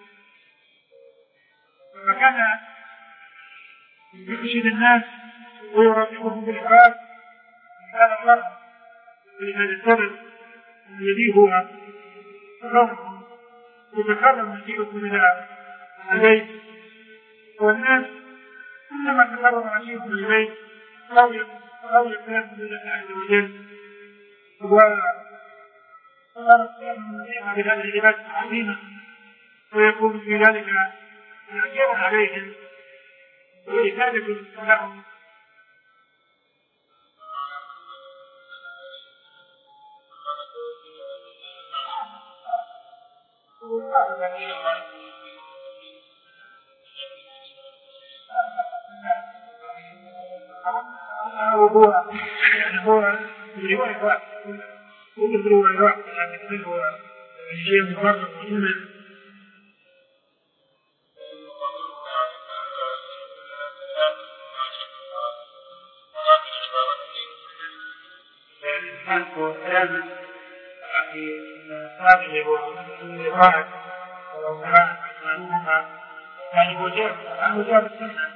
فكان يرشد الناس ويرغبهم بالإحرام من هذا الفرق ولهذا السبب الذي هو كونه يتكرم مشيئكم إلى البيت، والناس كلما تكرم مشيئكم البيت أو يكلم بالله عز وجل وصارت بهذه العبادة العظيمة، ويكون في ذلك تأثير عليهم وإفادة لهم. هو يعني هو رواية واحدة كل رواية واحدة يعني هو الشيء مفرق هنا. وكان يعني هذه هو الرواية والقرآن يعني وجاب وجاب السنة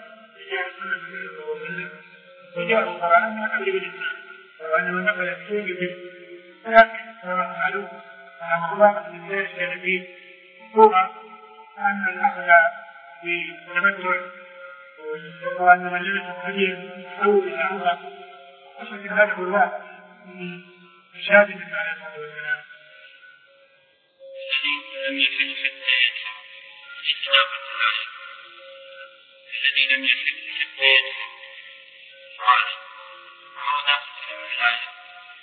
وجاب القرآن من قبل الإسلام، وأن من نقل السوء به لكن كما قالوا على مطابق الناس كان فيه هو أن الأخذ بالتمتع وأن من لم يستطيع يحول إلى عمرة أشهد هذا الله مشاهد من عليه الصلاة والسلام. الذي لم يحل حتى يدفع إطلاقة العشر الذي لم يحل حتى يدفع فعلا هو داخل في العشر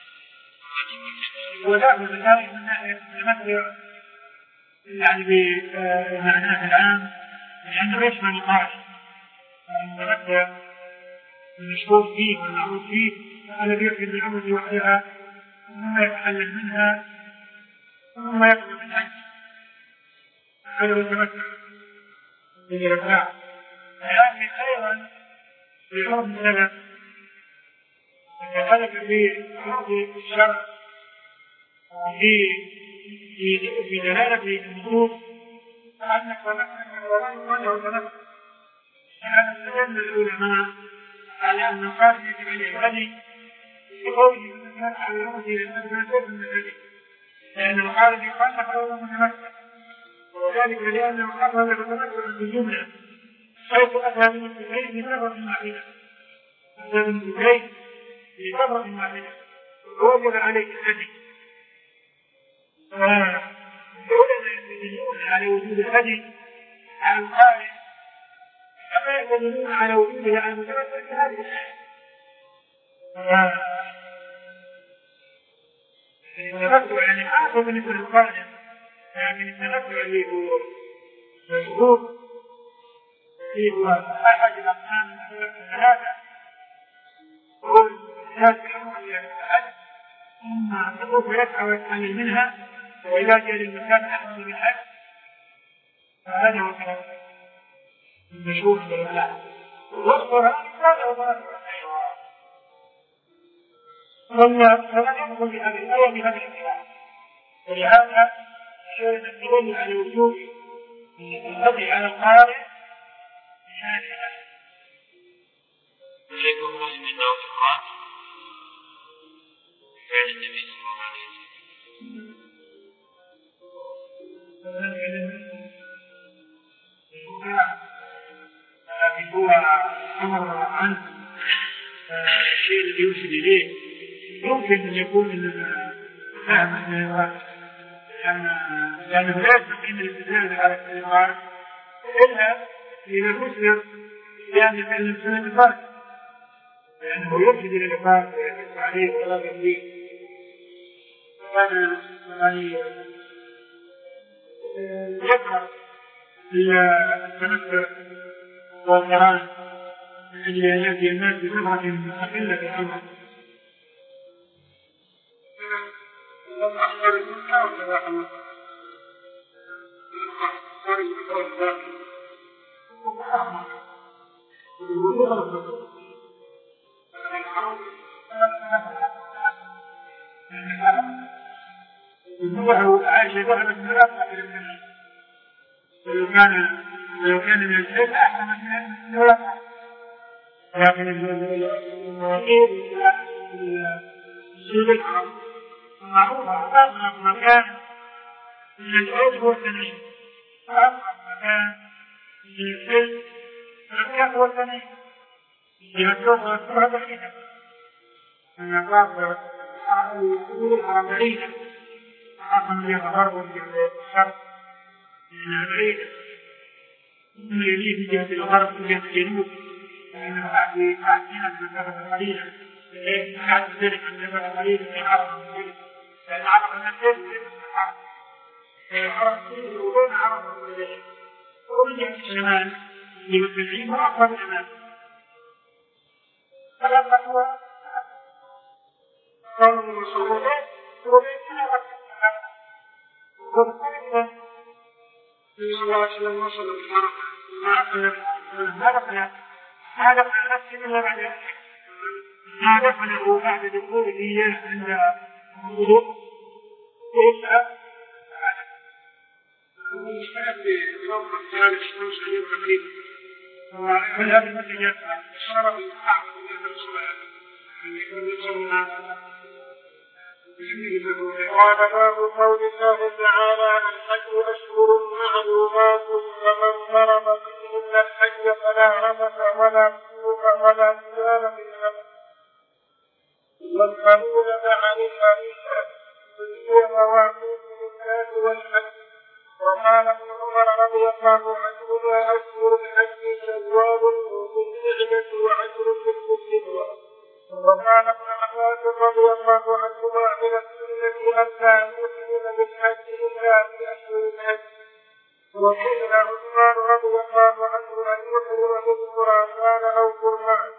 وداخل بذلك من ناحية المتبع يعني بمعناه العام لأنه يشمل العشر، المتبع المشهور فيه والمعروف فيه الذي يحل بالعمرة وحدها ثم يتحلل منها ثم يقضي بالحج، هذا هو التمتع بالإرفاع. لكن أيضا في حكم السلف يتخلف في حكم الشرع في دلالة النصوص أن التمتع وله تمتع، لأن استدل العلماء على أن القارئ يجب أن يهتدي بقوله من كان على الأرض للمسجد من الهدي، لأن القارئ يخالف قوله متمتع، وذلك لأنه أخذ بتمتع بالجملة حيث أتى من البيت بسبب واحدة، أتى من البيت بسبب واحدة ووجب عليه الهدي. فالعلماء يدلون على وجود الهدي على القارئ كما يدلون على وجوده على المتمتع بهذه الآية. التمتع يعني أعظم بالنسبة للقارئ، لكن التمتع اللي هو مشهور فيه هو أحد الأقسام الثلاثة، هو الإحساس بالعمر إلى الحج ثم يطوف ويسعى ويتحلل منها، وإذا جاء للمكان أحسن من الحج فهذا هو التمتع المشهور في الإسلام. والقرآن هذا هو ظاهر فلن يدخل بهذه الآية بهذا الاختلاف، ولهذا شهد الدليل على وجوب الهدي على القارئ بهذه الآية. إليكم مسلم أنه في القرآن فعل النبي صلى الله عليه وسلم لكن هو أمر عنه الشيء الذي يوصل إليه يمكن أن يكون فهم لأنه لا يستقيم الاستدلال على الاستدلال إلا إذا فسر بأن فعل الإنسان الفرق، لأنه يرشد إلى الفرق ويحث عليه وطلب فيه. وأنا يعني يذكر التمتع والقرآن اللي يأتي الناس بسرعة مستقلة في الأمر. أخبر المكة ولا أخبر المكة؟ عائشة ذهبت ثلاثة لو كان لو كان من الشيء أحسن من ثلاثة، لكن المواقيت السوري معروفة أغلب مكان من العود والثنين، أغلب مكان من الفيل الكهف والثنين يمسوه ويذكرها بحيثا من أطلاق الحرمين حقا يتغرب في الشرق من البعيد ثم يليه في جهة الغرب في جهة الجنوب، فإنه بعد سنة مسافة قليلة بعد ذلك مسافة قليلة في عرب المسجد، لأن عرب المسجد ليس الحرب عرب المسجد وبين عرب المسجد ومن جهة الشمال لمسجدين وأقرب الأمام. فلما هو قول المسؤولين وبيتنا وكذا وبالتالي صلى الله عليه وسلم وصل الحرب هذا هذا من نفسه إلا بعد هذا فله بعد دخوله إياه عند الوضوء ويسأل ويسأل بيوم الثالث خمس أيام تقريبا ومن هذه المسجد شرف الحق من الصلاة قال باب قول الله تعالى الحج أشهر معلومات فمن فرض فيهن الحج فلا رفث ولا فسوق ولا جدال في الحج والقبولة عن الحديث هي مواقيت للناس والحج. وقال ابن عمر رضي الله عنهما أشهر الحج شوال وذو القعدة وعشر ذي. وقال ابن عباس رضي الله عنهما من السنة أن لا يحرم بالحج إلا في أشهر الحج. وقيل عثمان رضي الله عنه أن يحرم بالخراسان أو قرمان.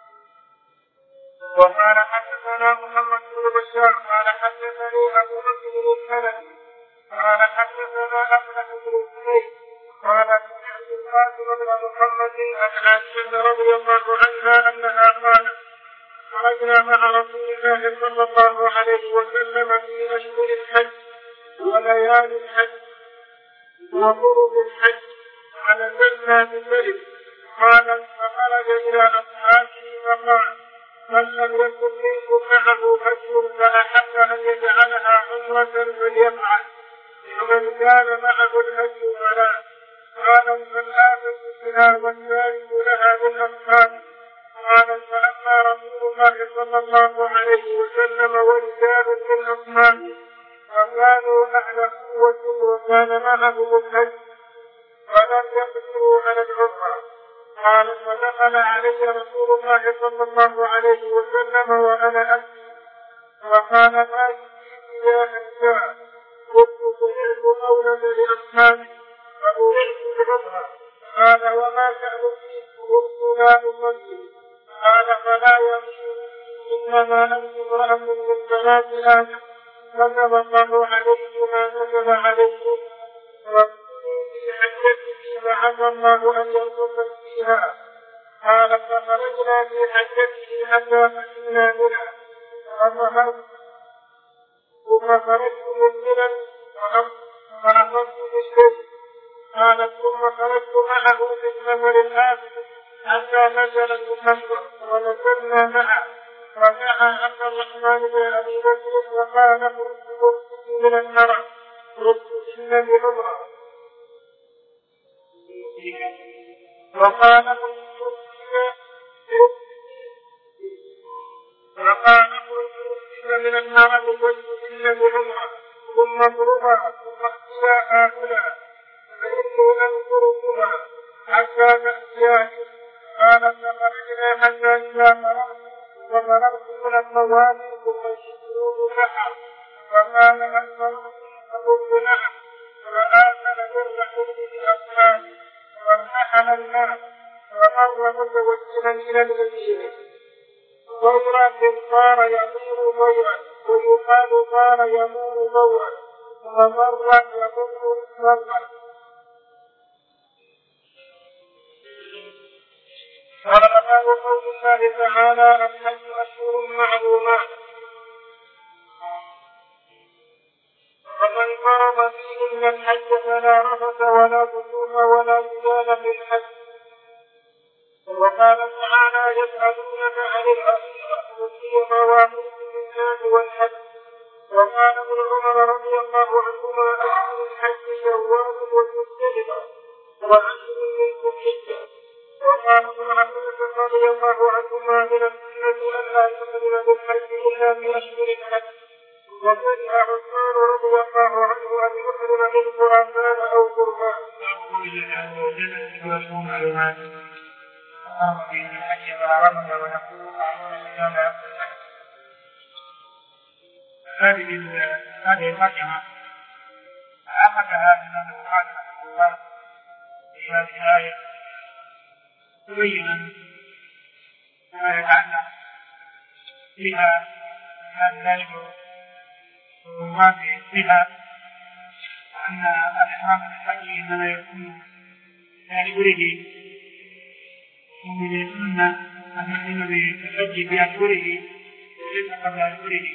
وقال حدثنا محمد بن بشار قال حدثني أبو بكر الحنفي قال حدثنا أحمد بن سعيد قال سمعت القاسم بن محمد عن عائشة رضي الله عنها أنها قالت خرجنا مع رسول الله صلى الله عليه وسلم في أشهر الحج وليالي الحج وفرض الحج فنزلنا بالليل. قال فخرج إلى أصحابه فقال من لم يكن منكم معه هدي فأحب أن يجعلها عمرة فليفعل ومن كان معه الهدي فلا. قال فالآمن بها والثالث لها من أصحابه. قال فأما رسول الله صلى الله عليه وسلم ورجال من أصحابه فكانوا أهل قوة وكان معهم الحج فلم يقدروا على العمرة. قال فدخل علي رسول الله صلى الله عليه وسلم وأنا أبكي وقال ما يجيب يا أنساء. قلت سمعت قولا لأصحابي فأريد العمرة. قال وما شأن فيك؟ قلت لا أصلي. قال فلا يمشي إنما أنت امرأة من بنات آدم كتب الله عليه ما كتب عليكم وكونوا في حجته لعل الله أن يرزقك فيها. قال فخرجنا في حجته حتى فتنا منها فظهرت ثم خرجت من منى فأخذت بالشيء. قالت ثم خرجت معه في السفر الآخر حتى نزل المحمد ونزلنا معه فدعا عبد الرحمن بن أبي بكر وقال قلت من الحرم قلت إن بعمرة. وقال قلت وقال قلت من الحرم قلت إن بعمرة ثم اضربها ثم احتيا هؤلاء فإني أنظركما حتى تأتياني. قال فخرجنا حتى إذا مررت ومررت من الطوافي ثم الشهود بحر فقال هل مررت فقلت نعم. فآكل من لحوم أصحابي وارتحل الناس فمر متوجها إلى المدينة ضوءا صار يطير ضوءا ويقال صار يمور ضوءا ومر يمر ضوءا. قال باب قول الله تعالى الحج أشهر معلومات فمن فرض فيهن الحج فلا رفث ولا فسوق ولا جدال في الحج. وقال تعالى يسألونك عن الأخيرة قل هي مواقيت للناس والحج. وقال ابن عمر رضي الله عنهما أشهر الحج شوال وذو الحجة وعشر من ذي الحجة. وقال ابن عباس رضي الله عنهما من السنة أن لا يحرم بالحج إلا في أشهر الحج. وقال عثمان رضي الله عنه أن يحرم من خراسان أو قربان. يقول الله عز وجل أشهر معلومات أمر به الحج فعرفنا ونقول أعلم الإسلام. هذه هذه الترجمة أخذها من البخاري رحمه الله في هذه الآية مبينا ما يتعلق بها هذه الآية وما بها أن الإحرام بالحج إنما يكون بأشهره ومن السنة أن يحرم بالحج بأشهره وليس قبل أشهره.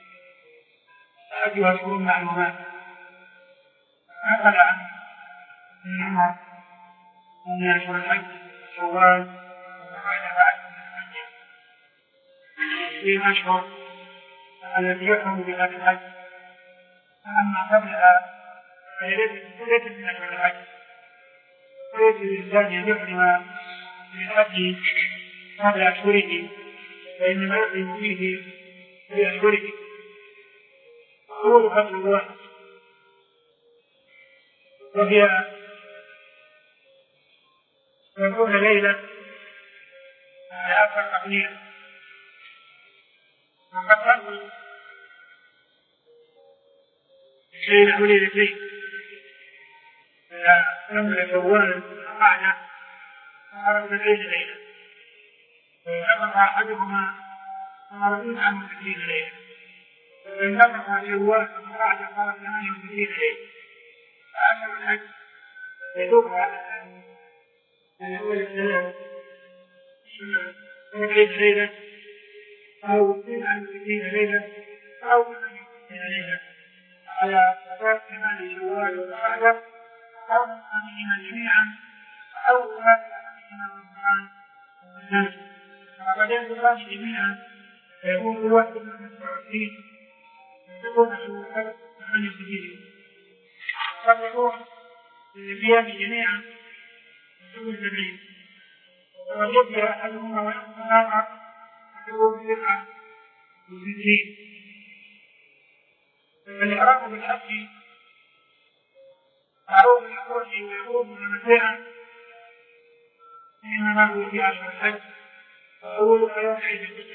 الحج أشهر معلومات نقل عن ابن عمر أن أشهر الحج شوال وبعد عشر الحج في الأشهر التي يحرم بها الحج. أما قبلها فليست من أشهر الحج. ليس للإنسان أن يحرم بالحج قبل أشهره فإنما يحرم فيه بأشهره. أول فصل واحد وهي تكون ليلة على أكثر تقدير. وقد تكون ليلة وليلتين إذا كمل شوال قاعدة صارت ليلة ليلة ويعتبر أحدهما صارت عن ستين ليلة وإن نفق شوال قاعدة صارت ثمانية وستين ليلة. فأشهر الحج يدور على من أول الثلاث ثلاثين ليلة أو تسعة وستين ليلة أو ثمانية وستين ليلة على أساس ثمان شوال وقاعدة أو ثمانين جميعا أو ثلاثين رمضان والناس. فبعدين ثمان جميعا يكون الوقت من العشرين يكون شوال ثمانية وستين. قد يكون الأيام جميعا يكون سبعين ويبدأ أحدهما ويحكم الآخر يكون تسعة وستين. فالإحرام بالحج معروف الحج ويقوم متمتعا فيما هو في عشر الحج. أولها يوم عيد الفطر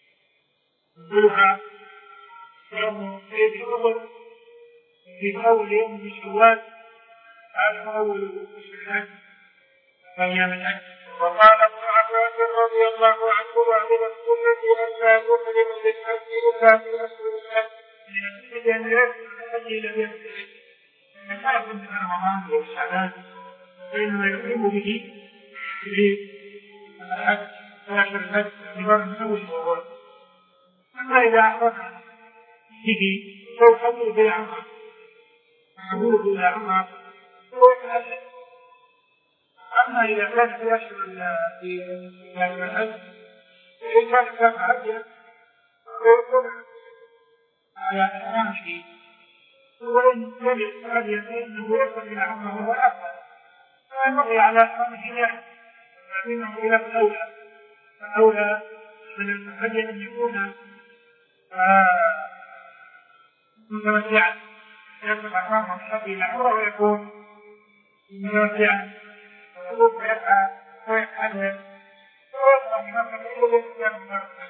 أولها يوم عيد الفطر في أول يوم من شوال هذا أول الحج أيام الحج. وقال ابن عباس رضي الله عنهما من السنة أن لا يحرم بالحج إلا في أشهر الحج. من السنة أن لا يحرم بالحج إلا في أشهر الحج. من لا يكون في رمضان والشعبان فإنما يحرم به في الحج في أشهر الحج لبعض من أول شوال. أما إذا أحرم به فيحرم به عمره يقول إلى عمر ويحلل. أما إذا كان في أشهر في أشهر الحج فإن كان كان حجا فيكون على إحرامه وإن لم يكن حجا فإنه يصل إلى عمره هو الأفضل فينبغي على إحرامه يعني لكنه خلاف الأولى. فالأولى من الحج أن يكون متمتعا يصل أحرامه الحج إلى عمره ويكون متمتعا ويقول ويسعى ويتحلل ويطلع من نفسه كل الإسلام مرة.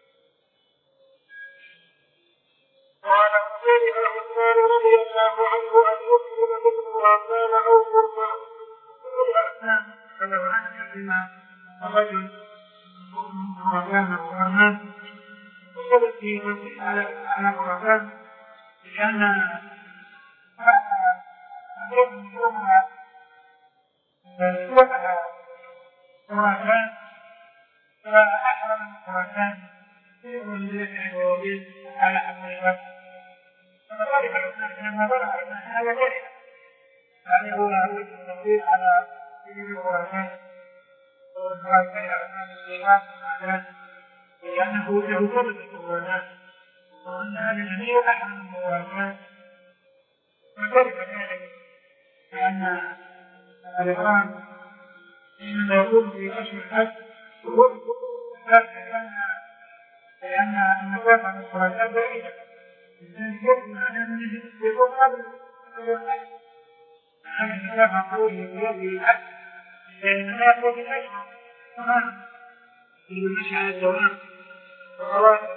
قال حسين عثمان رضي الله عنه أن يسلم من خراسان أو قربان. كل الأسلام ولو أن يقدم الرجل خراسان الرحمن وصلت في على خراسان لأن فتح خراسان فأحرم خراسان على حقيقة فذلك لما بلغ أن هذا كلمة يعني هو التنظير على سبيل خراسان وخراسان على الإسلام لأنه له كلمة خراسان وأن هذا الجميع أحرم خراسان وكيف ذلك؟ لأن الإحرام إنما يكون في أشهر الحج لأن المسافة من خراسان بعيدة لذلك يجب أن يكون قبل الحج هذه المسافة طويلة بيده الحج لأن لا يكون الأشهر تماما في المشي على الدوام وخلاص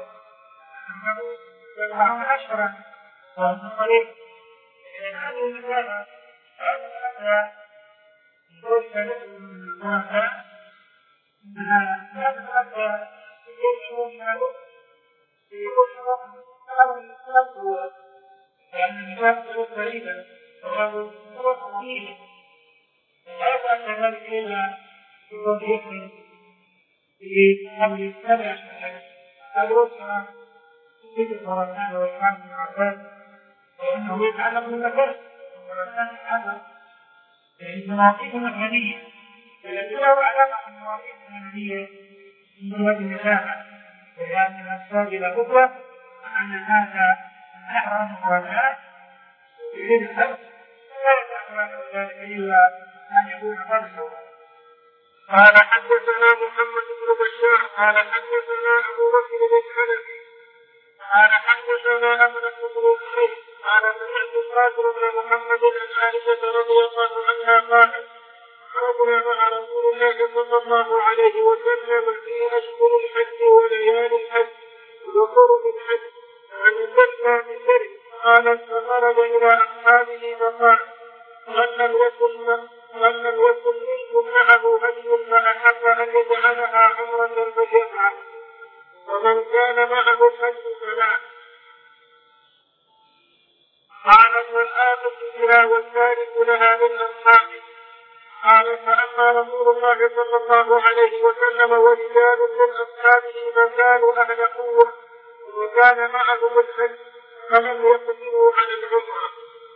يبقى أشهرا ومن طريق هذه المسافة أنها توصل من خراسان أنها لا تتغطى في كل شهور شهور في كل شهور أو نفسه لأن المسافة قريبة وهو قليل لا يفعل ذلك إلا بوظيفة في قبل سبع شهور أو أسرة في خراسان وإمام بن عباس لأنه يتعلق بالمكان خراسان يتعلق بالمواقيت المكانية التي له علاقة بالمواقيت المكانية من جهة المسافة لأن الأسباب لابد أن هذا أحرم خراسان في الحج لا يتعلق ذلك إلا أن يكون قبله. قال حدثنا محمد بن بشار قال حدثنا أبو بكر بن حنفي قال حدثنا أمر بن زيد قال سمعت القاسم بن محمد عن عائشة رضي الله عنها قالت خرجنا مع رسول الله صلى الله عليه وسلم في أشهر الحج وليالي الحج وقرب الحج فنزلنا من درب قالت فخرج إلى أصحابه فقال من لم يكن من لم يكن منكم معه هدي فأحب أن يجعلها عمرة فليفعل ومن كان معه الحج فلا. قالت والآخذ بها والثالث لها من أصحابه. قال فأما رسول الله صلى الله عليه وسلم ورجال من أصحابه فكانوا أهل قوة وكان معهم الحج فلم يقدروا على العمرة.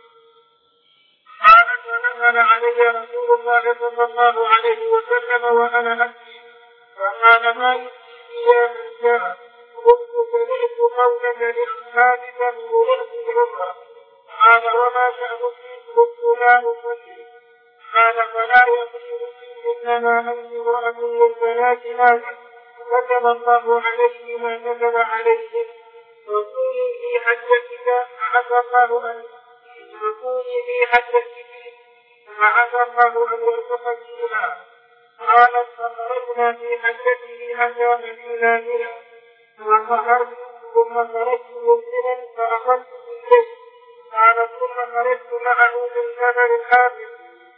قالت ونزل علي رسول الله صلى الله عليه وسلم وأنا أبكي فقال ما يبكي يا من جاء قلت سمعت قولك لأصحابك من ولد العمرة. قال وما شأنك قلت لا أصلي. قال فلا يقول إنما أنت امرأة من بنات آدم كتب الله عليه ما كتب عليهم وكوني في حجتك عسى الله أن وكوني في حجتك فعسى الله أن يرزقك فيها. قالت فخرجنا في حجته حتى أتينا منى فخرجت ثم خرجت منزلا فأخذت بالبيت. قالت ثم خرجت معه من نفر الآخر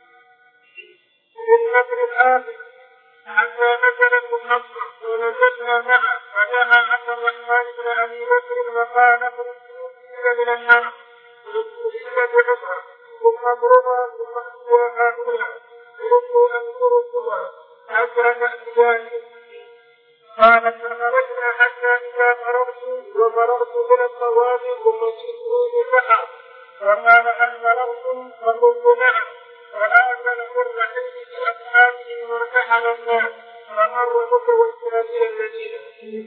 من نفر الآخر حتى نزلت النصر ونزلنا معه فدعا عبد الرحمن بن أبي بكر وقال اخرج من الحرم اخرج بعمرة ثم اضربها ثم اخرج هؤلاء ردوا أنظر الصور حتى تأتيان. قالت فخرجنا حتى إذا فرغت وفرغت من الطواف ثم جئت بسحر وقال هل فرغتم فقلت نعم فآكل كل حين بأصحابه وارتحل الناس فمر متوسلا إلى المدينة.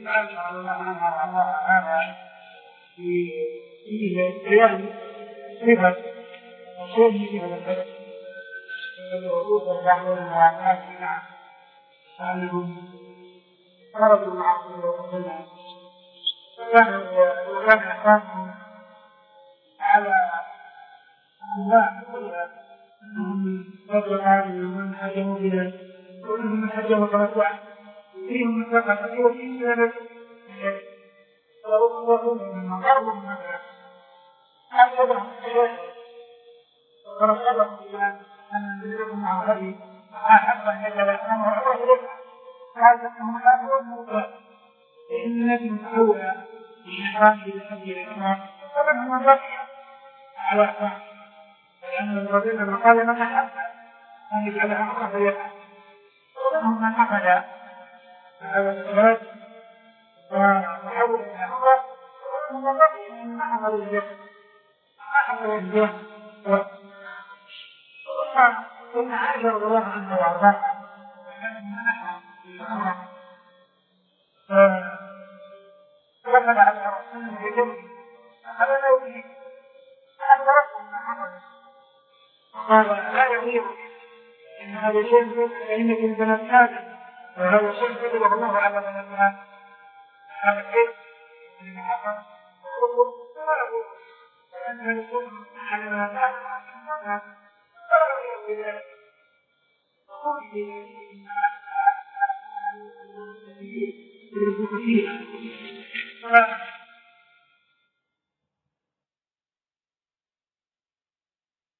في قيام صفة شيء من البلد الوقوف الدعوة والناس أنهم خرجوا مع رسول الله وكان إحساسهم على الله كلها أنهم فضل هذه من حجموا بنا ومنهم من حجموا تمتعا فيهم من فقط وفيهم من نفسه ورسولهم من قربهم مثلا أكبرهم حجاته ورسولهم إلى أن ينزلهم مع هذه أحب أن يتبسم ويرد هذا المكان والموضوع لأن النبي مأولى بإحرامه لحج الإحرام فمنه من بقي على أحرام لأن الرجل لما قال من أحب أن يجعلها عمره فيفعل ومنهم من أخذ هذا الصلاة وحول إلى عمره ومنهم من بقي من أحضر الجسد أحضر الجسد ثم عائشة رضي الله عنها وأرضاها دخل على رسول الله بجنبه فقال لا يجيب قال لا يغير إن هذا شيء فإنك البنات آدم وهذا شيء فضله الله على بنات آدم هذا الشيء من حقا لا يغير لأن الكون على بنات آدم لا يغير بذلك كل شيء فيها